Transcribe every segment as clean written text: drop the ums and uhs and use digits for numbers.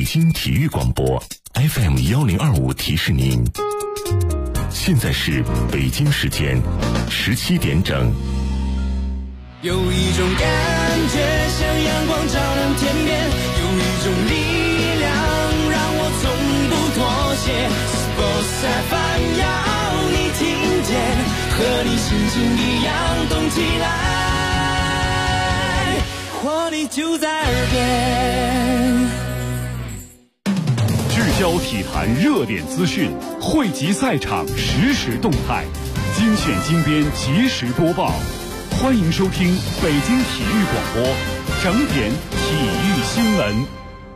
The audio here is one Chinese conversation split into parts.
京体育广播 FM1025提示您，现在是北京时间17点整。 有一种感觉像阳光照亮天边，有一种力量让我从不妥协。Sports FM 要你听见，和你心情一样动起来，活力就在耳边。 聚焦体坛热点资讯，汇集赛场实时动态，精选精编及时播报。欢迎收听北京体育广播整点体育新闻。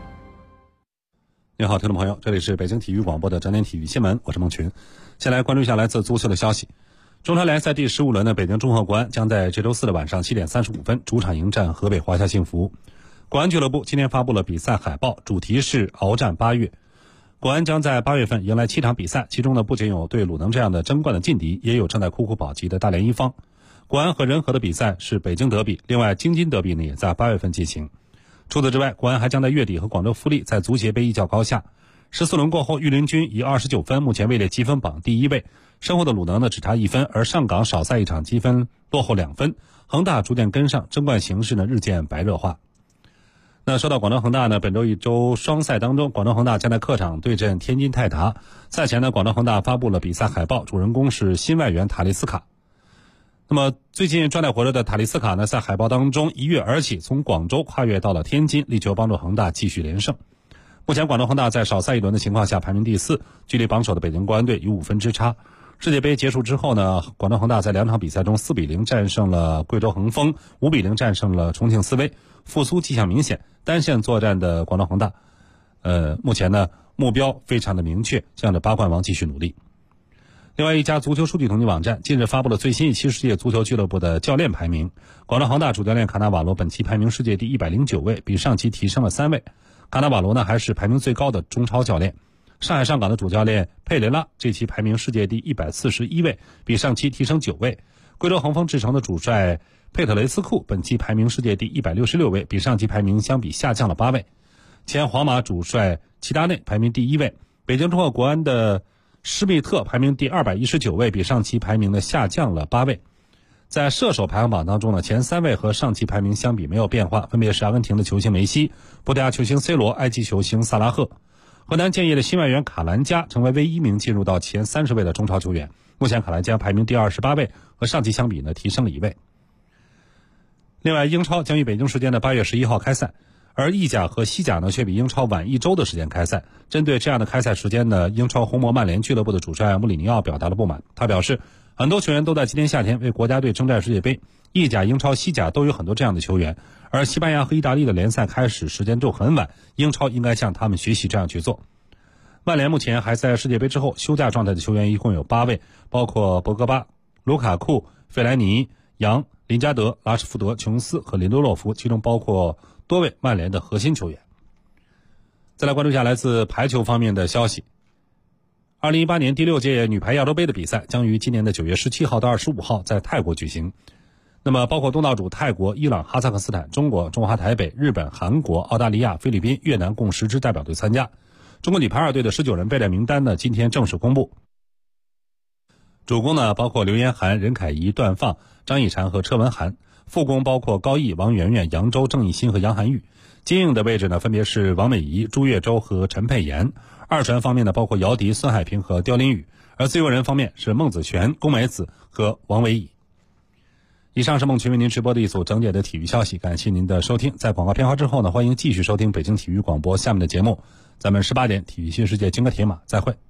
你好，听众朋友，这里是北京体育广播的整点体育新闻，我是孟群。先来关注一下来自足球的消息。中超联赛第15轮的北京中赫国安将在这周四的晚上7点35分主场迎战河北华夏幸福。国安俱乐部今天发布了比赛海报，主题是鏖战8月。国安将在8月份迎来7场比赛，其中呢不仅有对鲁能这样的争冠的劲敌，也有正在苦苦保级的大连一方。国安和仁和的比赛是北京德比，另外京津德比呢也在8月份进行。除此之外，国安还将在月底和广州富力在足协杯一较高下。14轮过后，御林军以29分目前位列积分榜第1位，身后的鲁能呢只差1分，而上港少赛一场，积分落后2分。恒大逐渐跟上，争冠形势呢日渐白热化。那说到广州恒大呢，本周一周双赛当中，广州恒大将在客场对阵天津泰达。赛前呢，广州恒大发布了比赛海报，主人公是新外援塔利斯卡。那么最近状态火热的塔利斯卡呢，在海报当中一跃而起，从广州跨越到了天津，力求帮助恒大继续连胜。目前广州恒大在少赛一轮的情况下排名第4，距离榜首的北京国安队有5分之差。世界杯结束之后呢，广州恒大在2场比赛中4比0战胜了贵州恒丰，5比0战胜了重庆斯威，复苏迹象明显。单线作战的广州恒大目前呢目标非常的明确，向着8冠王继续努力。另外一家足球数据统计网站近日发布了最新一期世界足球俱乐部的教练排名，广州恒大主教练卡纳瓦罗本期排名世界第109位，比上期提升了3位。卡纳瓦罗呢还是排名最高的中超教练。上海上港的主教练佩雷拉这期排名世界第141位，比上期提升9位。贵州恒丰智诚的主帅佩特雷斯库本期排名世界第166位，比上期排名相比下降了8位。前皇马主帅齐达内排名第1位。北京中赫国安的施密特排名第219位，比上期排名呢下降了8位。在射手排行榜当中呢，前3位和上期排名相比没有变化，分别是阿根廷的球星梅西、葡萄牙球星 C 罗、埃及球星萨拉赫。河南建业的新外援卡兰加成为唯一一名进入到前30位的中超球员，目前卡兰加排名第28位，和上期相比呢提升了1位。另外，英超将于北京时间的8月11号开赛，而意甲和西甲呢却比英超晚1周的时间开赛。针对这样的开赛时间呢，英超红魔曼联俱乐部的主帅穆里尼奥表达了不满。他表示，很多球员都在今年夏天为国家队征战世界杯，意甲、英超、西甲都有很多这样的球员，而西班牙和意大利的联赛开始时间就很晚，英超应该向他们学习，这样去做。曼联目前还在世界杯之后休假状态的球员一共有8位，包括博格巴、卢卡库、费莱尼、杨、林加德、拉什福德、琼斯和林德洛夫，其中包括多位曼联的核心球员。再来关注一下来自排球方面的消息。2018年第6届女排亚洲杯的比赛将于今年的9月17号到25号在泰国举行。那么包括东道主泰国、伊朗、哈萨克斯坦、中国、中华台北、日本、韩国、澳大利亚、菲律宾、越南共10支代表队参加。中国女排2队的19人备战名单呢今天正式公布。主攻呢包括刘妍涵、任凯怡、段放、张艺婵和车文涵，副攻包括高毅、王媛媛、扬州、郑义欣和杨涵玉。接应的位置呢分别是王美仪、朱月洲和陈佩妍。二传方面呢包括姚迪、孙海平和刁琳宇，而自由人方面是孟子璇、龚美子和王维乙。以上是孟群为您直播的一组整点的体育消息，感谢您的收听。在广告片花之后呢，欢迎继续收听北京体育广播下面的节目。咱们18点体育新世界金戈铁马再会。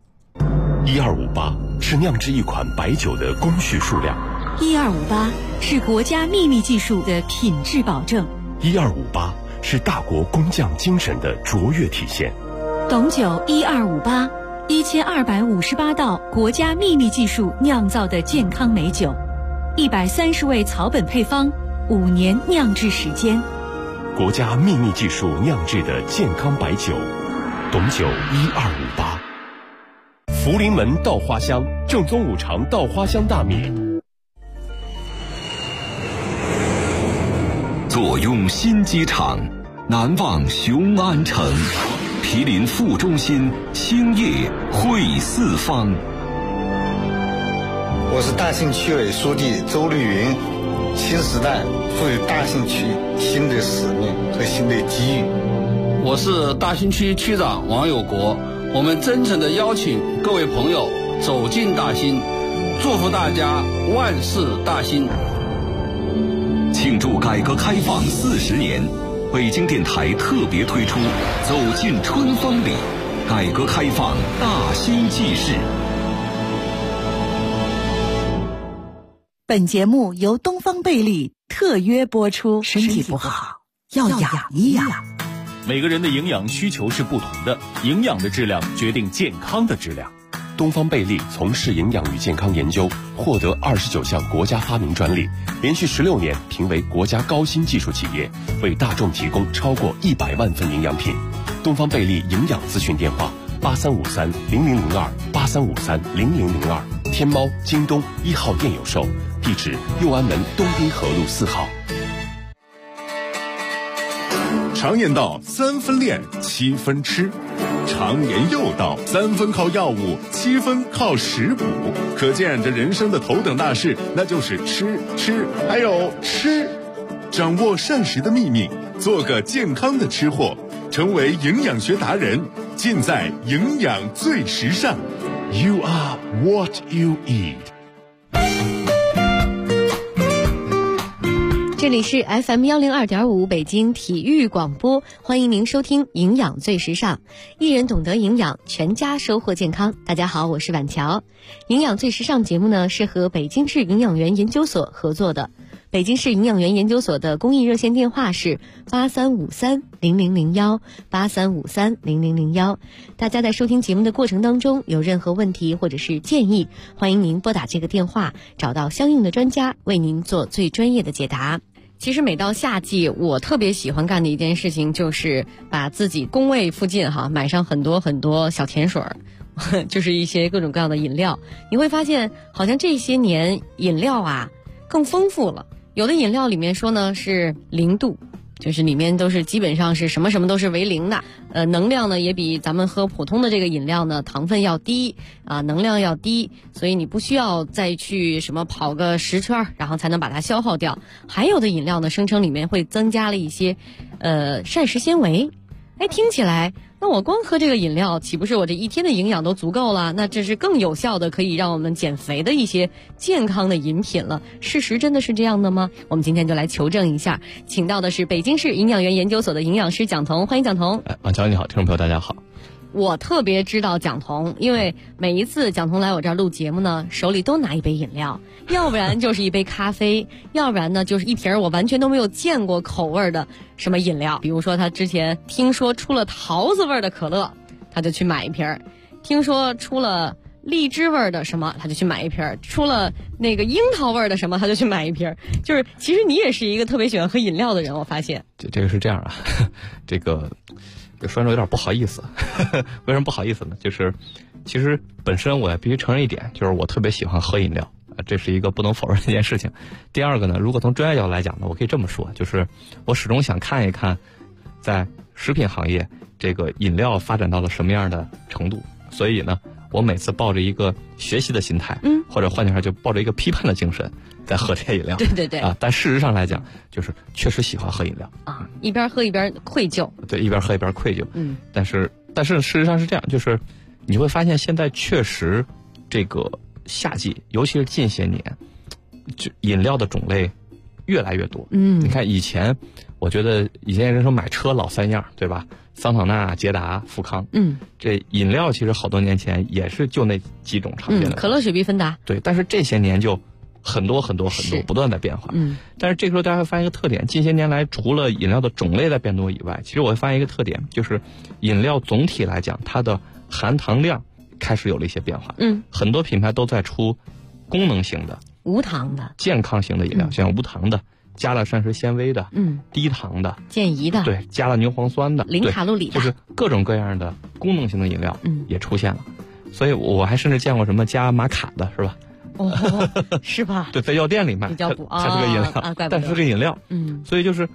1258是酿制一款白酒的工序数量 ，1258是国家秘密技术的品质保证 ，1258是大国工匠精神的卓越体现。 董酒1258，1258道国家秘密技术酿造的健康美酒，130味草本配方，5年酿制时间， 国家秘密技术酿制的健康白酒，董酒1258。福临门稻花香，正宗五常稻花香大米。 坐拥新机场，难忘雄安城。 毗邻副中心，兴业汇四方。 我是大兴区委书记周绿云。新时代赋予大兴区新的使命和新的机遇。 我是大兴区区长王有国，我们真诚地邀请各位朋友走进大兴，祝福大家万事大兴。 庆祝改革开放40年，北京电台特别推出《走进春风里》，改革开放大兴纪事。 本节目由东方贝利特约播出。身体不好要养一养。 每个人的营养需求是不同的，营养的质量决定健康的质量。 东方贝利从事营养与健康研究，获得29项国家发明专利，连续16年评为国家高新技术企业，为大众提供超过100万份营养品。东方贝利营养咨询电话83530002，83530002，天猫、京东1号店有售，地址右安门东滨河路4号。 常言道3分练7分吃，常言又道3分靠药物7分靠食补，可见这人生的头等大事那就是吃还有吃。掌握膳食的秘密，做个健康的吃货，成为营养学达人，尽在营养最时尚。 You are what you eat。 这里是 FM 102.5北京体育广播，欢迎您收听营养最时尚，一人懂得营养，全家收获健康。大家好，我是婉乔。营养最时尚节目呢是和北京市营养员研究所合作的，北京市营养员研究所的公益热线电话是83530001 83530001。大家在收听节目的过程当中有任何问题或者是建议，欢迎您拨打这个电话，找到相应的专家为您做最专业的解答。其实每到夏季，我特别喜欢干的一件事情就是把自己工位附近买上很多很多小甜水儿，就是一些各种各样的饮料。你会发现好像这些年饮料更丰富了，有的饮料里面说呢是0度，就是里面都是基本上是什么什么都是为0的，能量呢也比咱们喝普通的这个饮料呢糖分要低能量要低，所以你不需要再去什么跑个10圈然后才能把它消耗掉。还有的饮料呢声称里面会增加了一些膳食纤维，听起来那我光喝这个饮料岂不是我这一天的营养都足够了？那这是更有效的可以让我们减肥的一些健康的饮品了。事实真的是这样的吗？我们今天就来求证一下，请到的是北京市营养员研究所的营养师蒋彤，欢迎蒋彤。 婉乔你好，听众朋友大家好。 我特别知道蒋彤，因为每一次蒋彤来我这儿录节目呢，手里都拿一杯饮料，要不然就是一杯咖啡，要不然呢就是一瓶我完全都没有见过口味的什么饮料。比如说他之前听说出了桃子味的可乐，他就去买一瓶；听说出了荔枝味的什么，他就去买一瓶；出了那个樱桃味的什么，他就去买一瓶。就是其实你也是一个特别喜欢喝饮料的人，我发现。 这个是这样这个说着有点不好意思为什么不好意思呢？就是其实本身我也必须承认一点，就是我特别喜欢喝饮料，这是一个不能否认的一件事情。第二个呢，如果从专业角度来讲呢，我可以这么说，就是我始终想看一看在食品行业这个饮料发展到了什么样的程度，所以呢我每次抱着一个学习的心态，或者换句话就抱着一个批判的精神在喝这些饮料。 对但事实上来讲，就是确实喜欢喝饮料一边喝一边愧疚。 对，一边喝一边愧疚。但是事实上是这样，就是你会发现现在确实这个夏季，尤其是近些年，就饮料的种类越来越多。你看以前，我觉得以前人说买车老3样，对吧？桑塔纳、捷达、富康。这饮料其实好多年前也是就那几种常见的。 可乐、雪碧、芬达。 对，但是这些年就很多不断在变化。但是这个时候大家会发现一个特点，近些年来除了饮料的种类在变多以外，其实我会发现一个特点，就是饮料总体来讲它的含糖量开始有了一些变化。很多品牌都在出功能性的、 无糖的、 健康型的饮料，像无糖的、加了膳食纤维的、低糖的、 健怡的， 对，加了牛磺酸的、 零卡路里的， 就是各种各样的功能性的饮料也出现了。所以我还甚至见过什么加玛卡的，是吧？ 是吧？ 对，在药店里卖，它是个饮料，但是个饮料。所以就是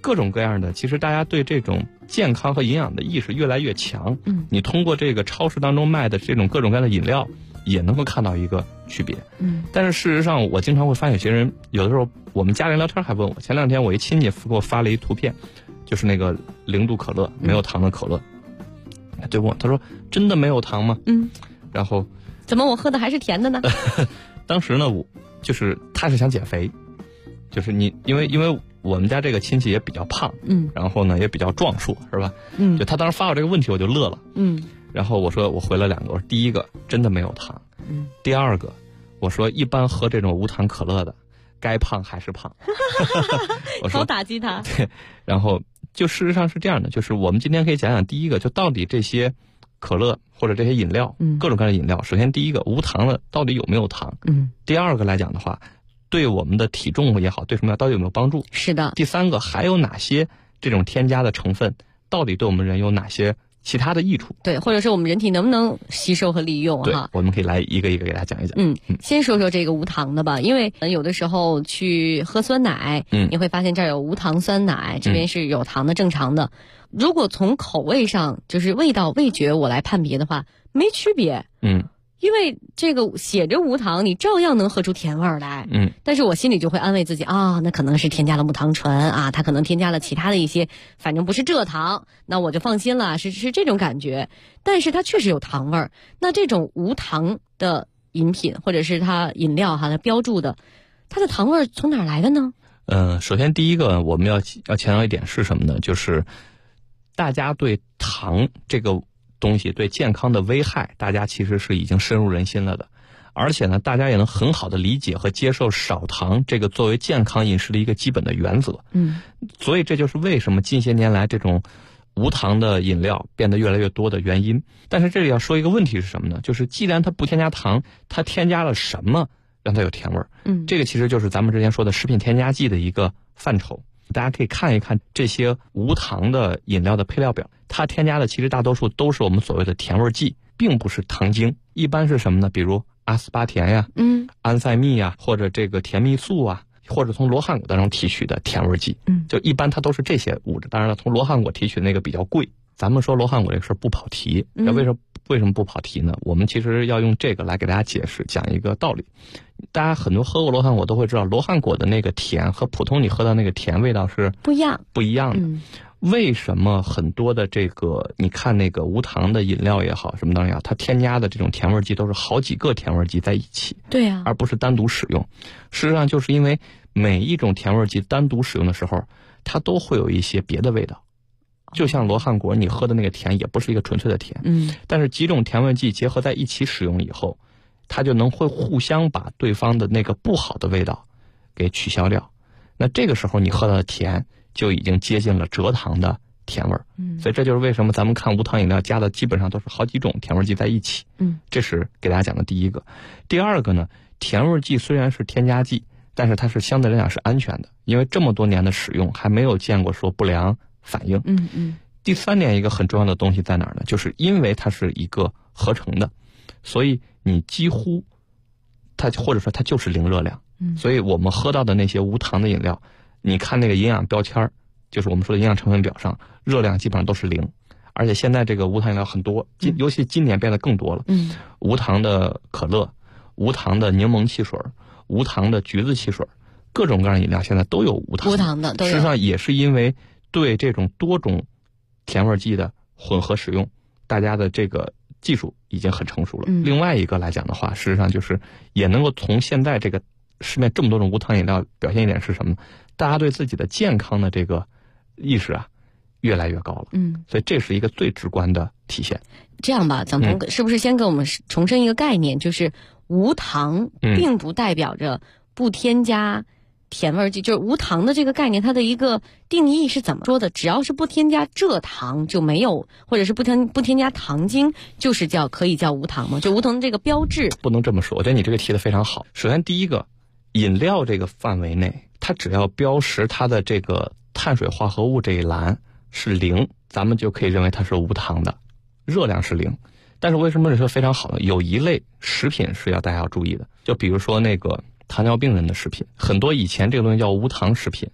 各种各样的，其实大家对这种健康和营养的意识越来越强。你通过这个超市当中卖的这种各种各样的饮料，也能够看到一个区别。但是事实上，我经常会发现有些人，有的时候我们家人聊天还问我，前2天我一亲戚给我发了一图片，就是那个0度可乐，没有糖的可乐，对问我，他说真的没有糖吗？然后怎么我喝的还是甜的呢？ 当时呢，他是想减肥，就是因为我们家这个亲戚也比较胖，然后呢也比较壮硕，是吧？就他当时发我这个问题，我就乐了，然后我说我回了2个，我说第一个真的没有糖，第二个我说一般喝这种无糖可乐的，该胖还是胖，我说好打击他。 对，然后就事实上是这样的，就是我们今天可以讲讲第一个，就到底这些可乐或者这些饮料，各种各样的饮料，首先第一个无糖的到底有没有糖？第二个来讲的话，对我们的体重也好，对什么到底有没有帮助？ 是的。 第三个还有哪些这种添加的成分，到底对我们人有哪些其他的益处？ 对，或者是我们人体能不能吸收和利用？ 对，我们可以来一个一个给大家讲一讲。 先说说这个无糖的吧，因为有的时候去喝酸奶，你会发现这儿有无糖酸奶，这边是有糖的正常的。如果从口味上，就是味道味觉我来判别的话，没区别。因为这个写着无糖，你照样能喝出甜味儿来。但是我心里就会安慰自己啊，那可能是添加了木糖醇啊，它可能添加了其他的一些，反正不是蔗糖，那我就放心了，是这种感觉。但是它确实有糖味儿。那这种无糖的饮品或者是它饮料它标注的，它的糖味儿从哪儿来的呢？ 首先第一个我们要强调一点是什么呢？就是大家对糖这个东西对健康的危害，大家其实是已经深入人心了的，而且呢，大家也能很好的理解和接受少糖这个作为健康饮食的一个基本的原则。所以这就是为什么近些年来这种无糖的饮料变得越来越多的原因。但是这里要说一个问题是什么呢？就是既然它不添加糖，它添加了什么让它有甜味儿？这个其实就是咱们之前说的食品添加剂的一个范畴。大家可以看一看这些无糖的饮料的配料表，它添加的其实大多数都是我们所谓的甜味剂，并不是糖精。一般是什么呢？比如阿斯巴甜呀、安赛蜜呀，或者这个甜蜜素啊，或者从罗汉果当中提取的甜味剂。就一般它都是这些物质。当然了，从罗汉果提取的那个比较贵。咱们说罗汉果这个事儿不跑题，为什么不跑题呢？我们其实要用这个来给大家解释，讲一个道理。大家很多喝过罗汉果都会知道，罗汉果的那个甜和普通你喝到那个甜味道是不一样的。为什么很多的这个你看那个无糖的饮料也好，什么东西也好，它添加的这种甜味剂都是好几个甜味剂在一起， 对啊， 而不是单独使用。事实上就是因为每一种甜味剂单独使用的时候，它都会有一些别的味道。就像罗汉果你喝的那个甜也不是一个纯粹的甜，但是几种甜味剂结合在一起使用以后，它就会互相把对方的那个不好的味道给取消掉。那这个时候你喝到的甜就已经接近了蔗糖的甜味儿。所以这就是为什么咱们看无糖饮料加的基本上都是好几种甜味剂在一起。这是给大家讲的第一个。第二个呢，甜味剂虽然是添加剂，但是它是相对来讲是安全的，因为这么多年的使用还没有见过说不良反应。第三点一个很重要的东西在哪儿呢？就是因为它是一个合成的，所以你几乎它或者说它就是零热量。所以我们喝到的那些无糖的饮料，你看那个营养标签，就是我们说的营养成分表上，热量基本上都是0。而且现在这个无糖饮料很多，尤其今年变得更多了。无糖的可乐，无糖的柠檬汽水，无糖的橘子汽水，各种各样的饮料现在都有无糖的。 事实上也是因为对这种多种甜味剂的混合使用，大家的这个技术已经很成熟了。另外一个来讲的话，事实上就是也能够从现在这个市面这么多种无糖饮料表现一点是什么？大家对自己的健康的这个意识啊越来越高了。所以这是一个最直观的体现。 这样吧，蒋彤是不是先给我们重申一个概念，就是无糖并不代表着不添加甜味剂，就是无糖的这个概念，它的一个定义是怎么说的？只要是不添加蔗糖就没有，或者是不添加糖精，就是可以叫无糖吗？就无糖的这个标志不能这么说。我觉得你这个提的非常好。首先第一个，饮料这个范围内，它只要标识它的这个碳水化合物这一栏是0，咱们就可以认为它是无糖的，热量是0。但是为什么这说非常好呢？有一类食品是大家要注意的，就比如说那个糖尿病人的食品，很多以前这个东西叫无糖食品，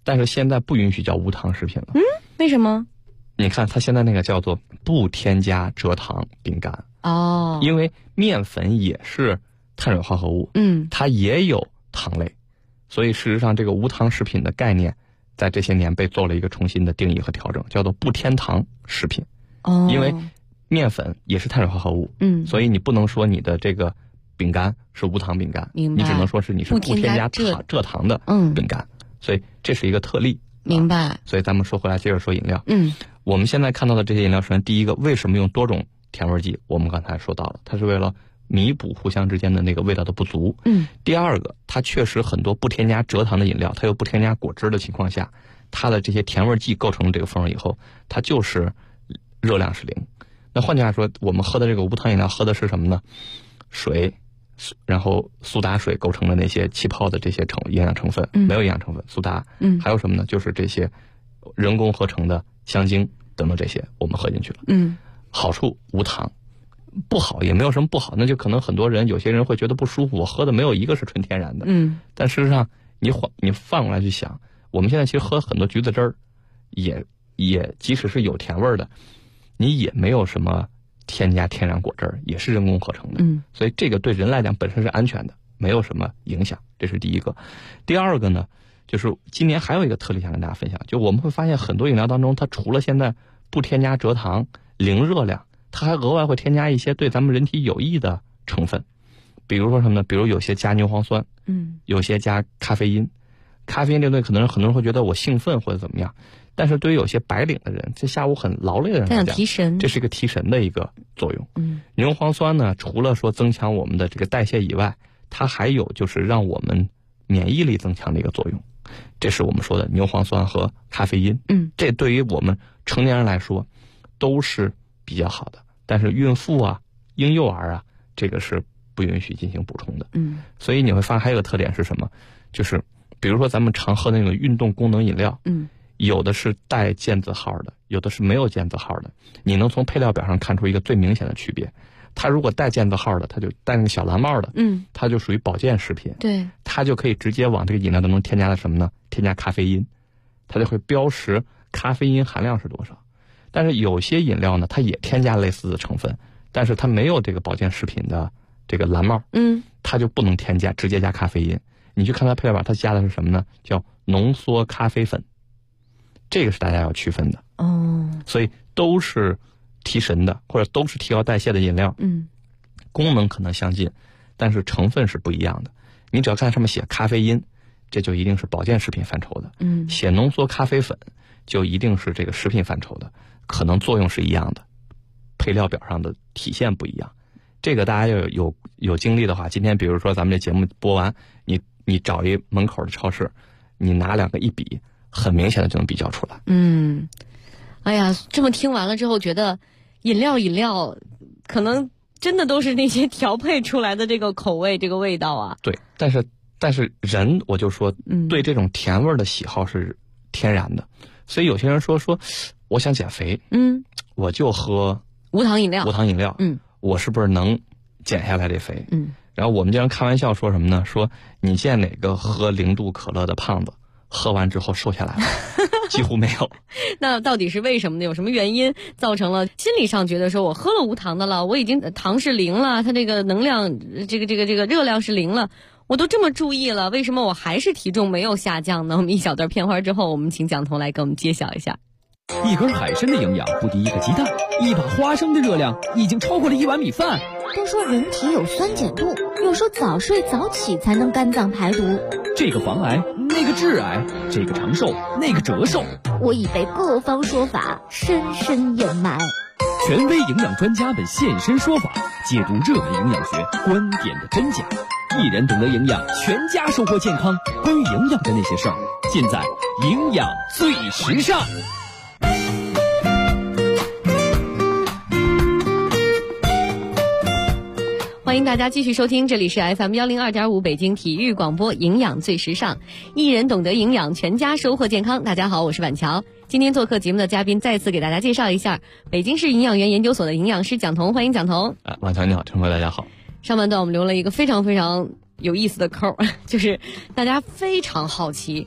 但是现在不允许叫无糖食品了。 为什么？ 你看它现在那个叫做不添加蔗糖饼干。因为面粉也是碳水化合物，它也有糖类，所以事实上这个无糖食品的概念在这些年被做了一个重新的定义和调整，叫做不添糖食品。因为面粉也是碳水化合物，所以你不能说你的这个饼干是无糖饼干，你只能说是你是不添加蔗糖的饼干，所以这是一个特例。 明白。 所以咱们说回来，接着说饮料。我们现在看到的这些饮料，首先第一个，为什么用多种甜味剂？我们刚才说到了，它是为了弥补互相之间的那个味道的不足。第二个，它确实很多不添加蔗糖的饮料，它又不添加果汁的情况下，它的这些甜味剂构成这个风味以后，它就是热量是0。那换句话说，我们喝的这个无糖饮料喝的是什么呢？水，然后苏打水构成的那些气泡的这些营养成分，没有营养成分，苏打。还有什么呢？就是这些人工合成的香精等等，这些我们喝进去了。好处无糖，不好也没有什么不好，那就可能很多人有些人会觉得不舒服，我喝的没有一个是纯天然的。但事实上你反过来去想，我们现在其实喝很多橘子汁儿，也即使是有甜味的，你也没有什么添加天然果汁儿，也是人工合成的。所以这个对人来讲本身是安全的，没有什么影响，这是第一个。第二个呢，就是今年还有一个特例想跟大家分享，就我们会发现很多饮料当中，它除了现在不添加蔗糖、0热量，它还额外会添加一些对咱们人体有益的成分。比如说什么呢？比如有些加牛磺酸，有些加咖啡因。咖啡因这个东西可能很多人会觉得我兴奋或者怎么样，但是对于有些白领的人，这下午很劳累的人来讲， 提神， 这是一个提神的一个作用。牛磺酸呢，除了说增强我们的这个代谢以外，它还有就是让我们免疫力增强的一个作用。这是我们说的牛磺酸和咖啡因。这对于我们成年人来说都是比较好的，但是孕妇啊、婴幼儿啊，这个是不允许进行补充的。所以你会发现还有个特点是什么？就是比如说咱们常喝那种运动功能饮料，有的是带健字号的，有的是没有健字号的。你能从配料表上看出一个最明显的区别。它如果带健字号的，它就带那个小蓝帽的，它就属于保健食品。 对， 它就可以直接往这个饮料当中添加的什么呢？添加咖啡因，它就会标识咖啡因含量是多少。但是有些饮料呢，它也添加类似的成分，但是它没有这个保健食品的这个蓝帽，它就不能添加，直接加咖啡因。你去看它配料表，它加的是什么呢？叫浓缩咖啡粉，这个是大家要区分的。所以都是提神的，或者都是提高代谢的饮料，功能可能相近，但是成分是不一样的。你只要看上面写咖啡因，这就一定是保健食品范畴的。写浓缩咖啡粉，就一定是这个食品范畴的，可能作用是一样的，配料表上的体现不一样。这个大家要有精力的话，今天比如说咱们这节目播完，你找一门口的超市，你拿2个一比，很明显的就能比较出来。 哎呀，这么听完了之后，觉得饮料可能真的都是那些调配出来的这个口味、这个味道啊。 对，但是人，我就说，对这种甜味的喜好是天然的，所以有些人说我想减肥，我就喝无糖饮料， 我是不是能减下来这肥？然后我们经常开玩笑说什么呢？说你见哪个喝0度可乐的胖子喝完之后瘦下来了？几乎没有。 那到底是为什么呢？有什么原因造成了心理上觉得说我喝了无糖的了，我已经糖是0了，它这个能量这个热量是0了，我都这么注意了，为什么我还是体重没有下降呢？我们一小段片花之后，我们请蒋彤来给我们揭晓一下。 一根海参的营养不敌一个鸡蛋，一把花生的热量已经超过了1碗米饭。 都说人体有酸碱度，又说早睡早起才能肝脏排毒。 这个防癌，那个致癌，这个长寿，那个折寿。 我已被各方说法深深掩埋。 权威营养专家们现身说法，解读热门营养学观点的真假。一人懂得营养，全家收获健康。关于营养的那些事儿，尽在营养最时尚。 欢迎大家继续收听，这里是 FM 102.5北京体育广播，营养最时尚，一人懂得营养，全家收获健康。大家好，我是婉乔。今天做客节目的嘉宾，再次给大家介绍一下北京市营养园研究所的营养师蒋彤，欢迎蒋彤。 婉乔你好，陈辉大家好。 上半段我们留了一个非常非常有意思的扣，就是大家非常好奇，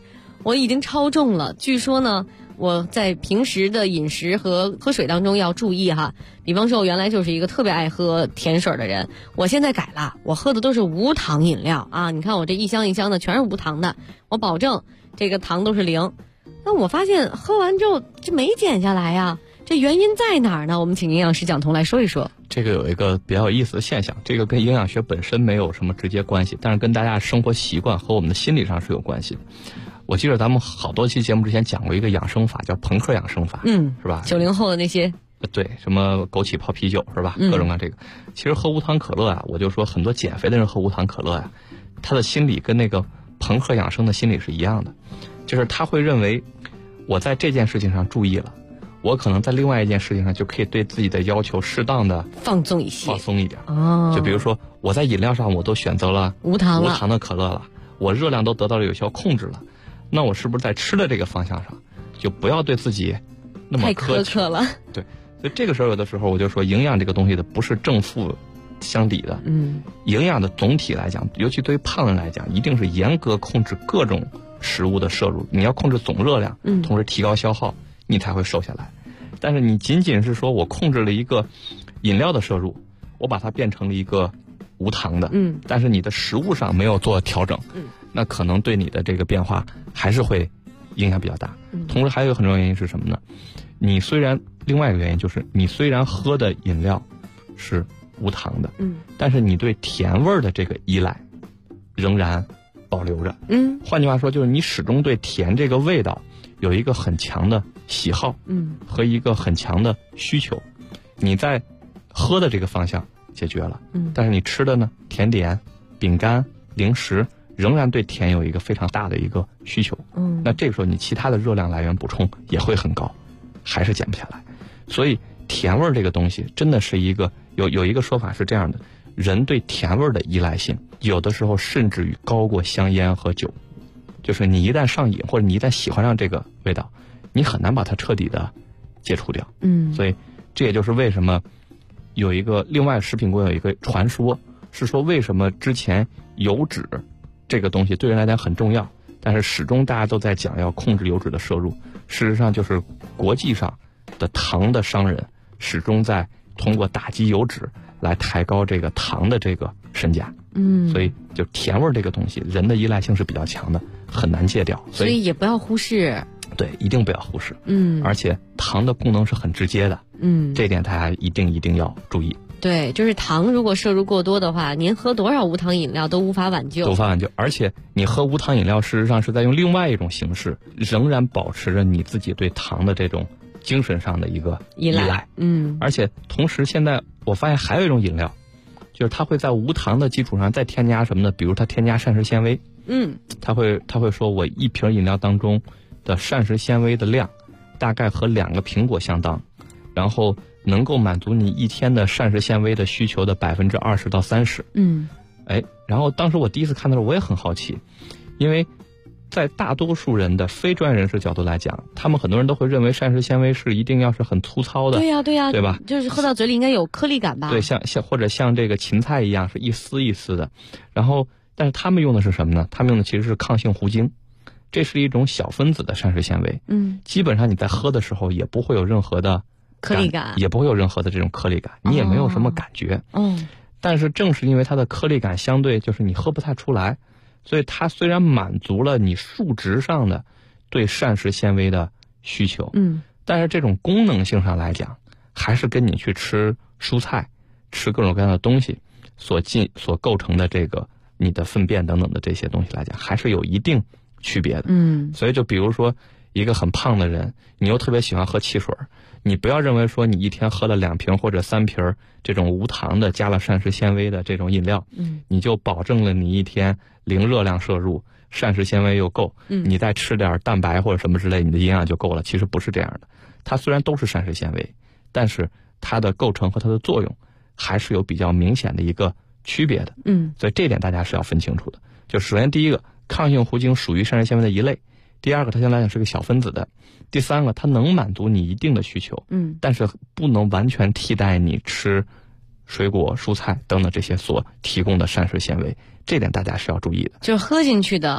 我已经超重了。据说呢，我在平时的饮食和喝水当中要注意哈。比方说，我原来就是一个特别爱喝甜水的人，我现在改了，我喝的都是无糖饮料啊。你看我这一箱一箱的全是无糖的，我保证这个糖都是0。那我发现喝完之后这没减下来呀，这原因在哪儿呢？我们请营养师蒋彤来说一说。 这个有一个比较有意思的现象，这个跟营养学本身没有什么直接关系，但是跟大家生活习惯和我们的心理上是有关系的。我记得咱们好多期节目之前讲过一个养生法，叫朋克养生法，是吧 ？90后的那些， 对，什么枸杞泡啤酒是吧？各种各这个，其实喝无糖可乐啊，我就说很多减肥的人喝无糖可乐呀，他的心理跟那个朋克养生的心理是一样的，就是他会认为我在这件事情上注意了，我可能在另外一件事情上就可以对自己的要求适当的放纵一些， 放松一点。就比如说我在饮料上我都选择了无糖的可乐了，我热量都得到了有效控制了，那我是不是在吃的这个方向上就不要对自己那么太苛刻了？ 对，所以这个时候有的时候我就说，营养这个东西的不是正负相抵的。营养的总体来讲，尤其对于胖人来讲，一定是严格控制各种食物的摄入，你要控制总热量，同时提高消耗，你才会瘦下来。但是你仅仅是说我控制了一个饮料的摄入，我把它变成了一个无糖的，但是你的食物上没有做调整，那可能对你的这个变化还是会影响比较大。同时还有一个很重要原因是什么呢？你虽然另外一个原因就是你虽然喝的饮料是无糖的，但是你对甜味的这个依赖仍然保留着。换句话说，就是你始终对甜这个味道有一个很强的喜好，和一个很强的需求。你在喝的这个方向解决了，但是你吃的呢，甜点、饼干、零食仍然对甜有一个非常大的一个需求。那这个时候你其他的热量来源补充也会很高，还是减不下来。所以甜味这个东西真的是一个有一个说法是这样的，人对甜味的依赖性有的时候甚至于高过香烟和酒。就是你一旦上瘾，或者你一旦喜欢上这个味道，你很难把它彻底的解除掉。所以这也就是为什么有一个另外食品工业有一个传说，是说为什么之前油脂这个东西对人来讲很重要，但是始终大家都在讲要控制油脂的摄入。事实上就是国际上的糖的商人始终在通过打击油脂来抬高这个糖的这个身价。所以就甜味这个东西，人的依赖性是比较强的，很难戒掉。 所以也不要忽视。 对，一定不要忽视。而且糖的功能是很直接的。这点大家一定要注意。 对，就是糖如果摄入过多的话，您喝多少无糖饮料都无法挽救。 而且你喝无糖饮料，事实上是在用另外一种形式，仍然保持着你自己对糖的这种精神上的一个依赖。而且同时现在我发现还有一种饮料，就是它会在无糖的基础上再添加什么呢？比如它添加膳食纤维。它会说我一瓶饮料当中的膳食纤维的量大概和2个苹果相当，然后能够满足你一天的膳食纤维的需求的20%到30%。然后当时我第一次看的时候我也很好奇，因为在大多数人的非专业人士角度来讲，他们很多人都会认为膳食纤维是一定要是很粗糙的。 对呀， 对吧？ 就是喝到嘴里应该有颗粒感吧？ 对，或者像这个芹菜一样是一丝一丝的。然后但是他们用的是什么呢？他们用的其实是抗性糊精，这是一种小分子的膳食纤维。基本上你在喝的时候也不会有任何的颗粒感， 也不会有任何的这种颗粒感，你也没有什么感觉。但是正是因为它的颗粒感相对就是你喝不太出来，所以它虽然满足了你数值上的对膳食纤维的需求，但是这种功能性上来讲，还是跟你去吃蔬菜、吃各种各样的东西所构成的这个你的粪便等等的这些东西来讲，还是有一定区别的。所以就比如说一个很胖的人，你又特别喜欢喝汽水，你不要认为说你一天喝了2瓶或者3瓶这种无糖的加了膳食纤维的这种饮料，你就保证了你一天0热量摄入，膳食纤维又够，你再吃点蛋白或者什么之类，你的营养就够了。其实不是这样的，它虽然都是膳食纤维，但是它的构成和它的作用还是有比较明显的一个区别的。所以这点大家是要分清楚的。就首先第一个，抗性糊精属于膳食纤维的一类，第二个它相对来讲是个小分子的，第三个它能满足你一定的需求，但是不能完全替代你吃水果、蔬菜等等这些所提供的膳食纤维，这点大家是要注意的。 就是喝进去的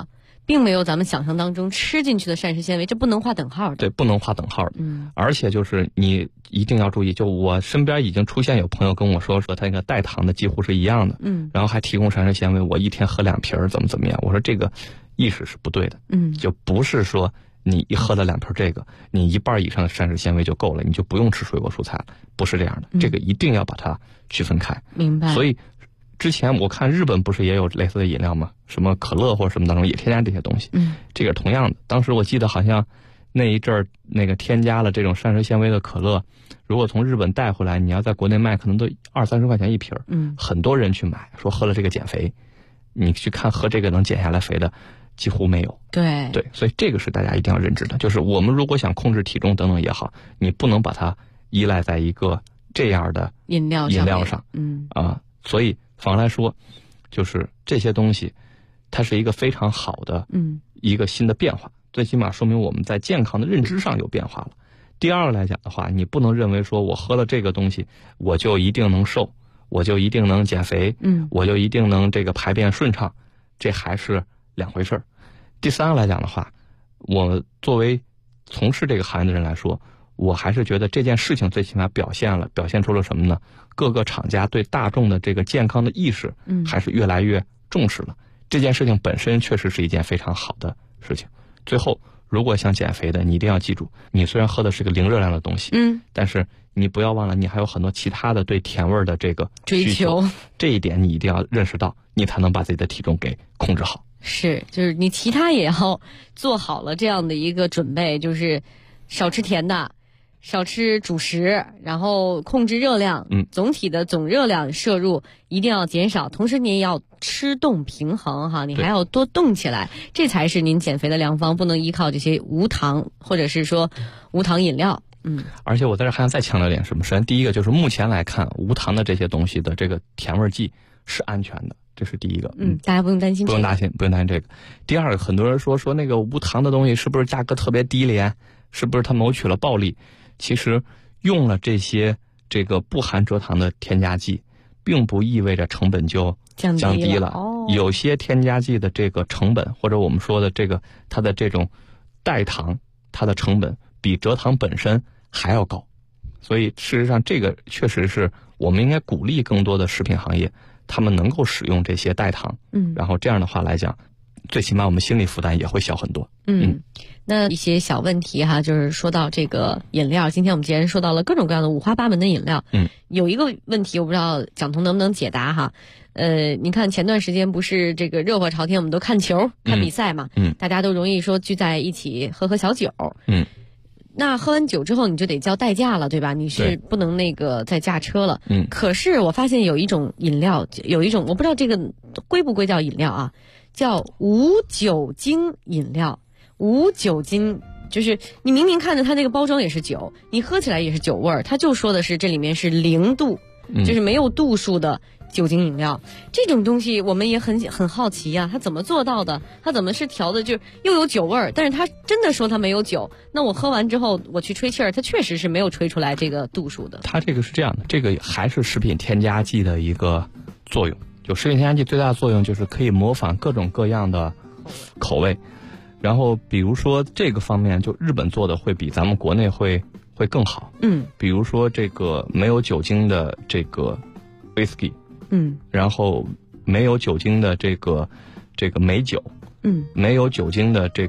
并没有咱们想象当中吃进去的膳食纤维，这不能划等号的。 对，不能划等号的。而且就是你一定要注意，就我身边已经出现有朋友跟我说他那个代糖的几乎是一样的，然后还提供膳食纤维，我一天喝2瓶怎么样？我说这个意识是不对的，就不是说你一喝了2瓶这个，你1半以上的膳食纤维就够了，你就不用吃水果蔬菜了，不是这样的，这个一定要把它区分开。 明白。 所以之前我看日本不是也有类似的饮料吗？什么可乐或者什么当中也添加这些东西，这个同样的。当时我记得好像那一阵儿那个添加了这种膳食纤维的可乐，如果从日本带回来，你要在国内卖，可能都20-30块钱一瓶，很多人去买，说喝了这个减肥。你去看喝这个能减下来肥的几乎没有。 对， 所以这个是大家一定要认知的，就是我们如果想控制体重等等也好，你不能把它依赖在一个这样的饮料上。所以反而来说，就是这些东西它是一个非常好的一个新的变化，最起码说明我们在健康的认知上有变化了。第二个来讲的话，你不能认为说我喝了这个东西我就一定能瘦，我就一定能减肥，我就一定能这个排便顺畅，这还是两回事儿。第三个来讲的话，我作为从事这个行业的人来说，我还是觉得这件事情最起码表现出了什么呢？各个厂家对大众的这个健康的意识还是越来越重视了。这件事情本身确实是一件非常好的事情。最后，如果想减肥的，你一定要记住，你虽然喝的是个零热量的东西，但是你不要忘了，你还有很多其他的对甜味的这个追求，这一点你一定要认识到，你才能把自己的体重给控制好。 是，就是你其他也要做好了这样的一个准备，就是少吃甜的，少吃主食，然后控制热量，总体的总热量摄入一定要减少，同时你也要吃动平衡哈，你还要多动起来，这才是您减肥的良方，不能依靠这些无糖或者是说无糖饮料。 而且我在这还想再强调点什么？首先第一个就是目前来看，无糖的这些东西的这个甜味剂是安全的，这是第一个。 大家不用担心， 不用担心这个。第二个，很多人说那个无糖的东西是不是价格特别低廉？是不是他谋取了暴利？其实用了这些这个不含蔗糖的添加剂，并不意味着成本就降低了。有些添加剂的这个成本，或者我们说的这个它的这种代糖，它的成本比蔗糖本身还要高。所以事实上这个确实是我们应该鼓励更多的食品行业，他们能够使用这些代糖，然后这样的话来讲，最起码我们心理负担也会小很多。 那一些小问题哈，就是说到这个饮料，今天我们既然说到了各种各样的五花八门的饮料，有一个问题我不知道蒋彤能不能解答哈。你看前段时间不是这个热火朝天，我们都看球看比赛嘛，大家都容易说聚在一起喝小酒，那喝完酒之后你就得交代驾了，对吧？你是不能那个再驾车了。可是我发现有一种饮料，有一种我不知道这个归不归叫饮料啊，叫无酒精饮料。无酒精就是你明明看着它那个包装也是酒，你喝起来也是酒味儿，它就说的是这里面是0度，就是没有度数的酒精饮料。这种东西我们也很好奇呀，它怎么做到的？它怎么是调的就又有酒味儿，但是它真的说它没有酒，那我喝完之后我去吹气儿，它确实是没有吹出来这个度数的。 它这个是这样的，这个还是食品添加剂的一个作用。就食品添加剂最大的作用就是可以模仿各种各样的口味。然后比如说这个方面，就日本做的会比咱们国内会更好。比如说这个没有酒精的这个 whisky，然后没有酒精的这个美酒，没有酒精的这